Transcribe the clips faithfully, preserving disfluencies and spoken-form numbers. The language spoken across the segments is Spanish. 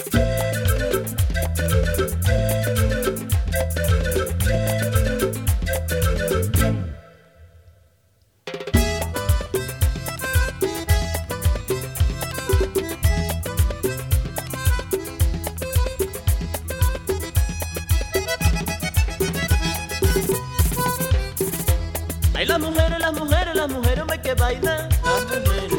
Ay, las mujeres, las mujeres, las mujeres, me que bailan, las mujeres.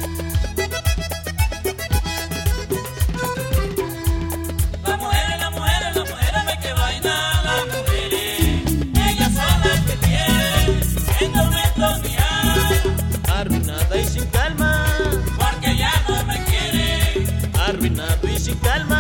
Las mujeres, las mujeres, las mujeres, me que bailan, las mujeres. Ellas son las que tienen el tormento mi alma. Arruinada y sin calma, Porque ya no me quiere. arruinado y sin calma.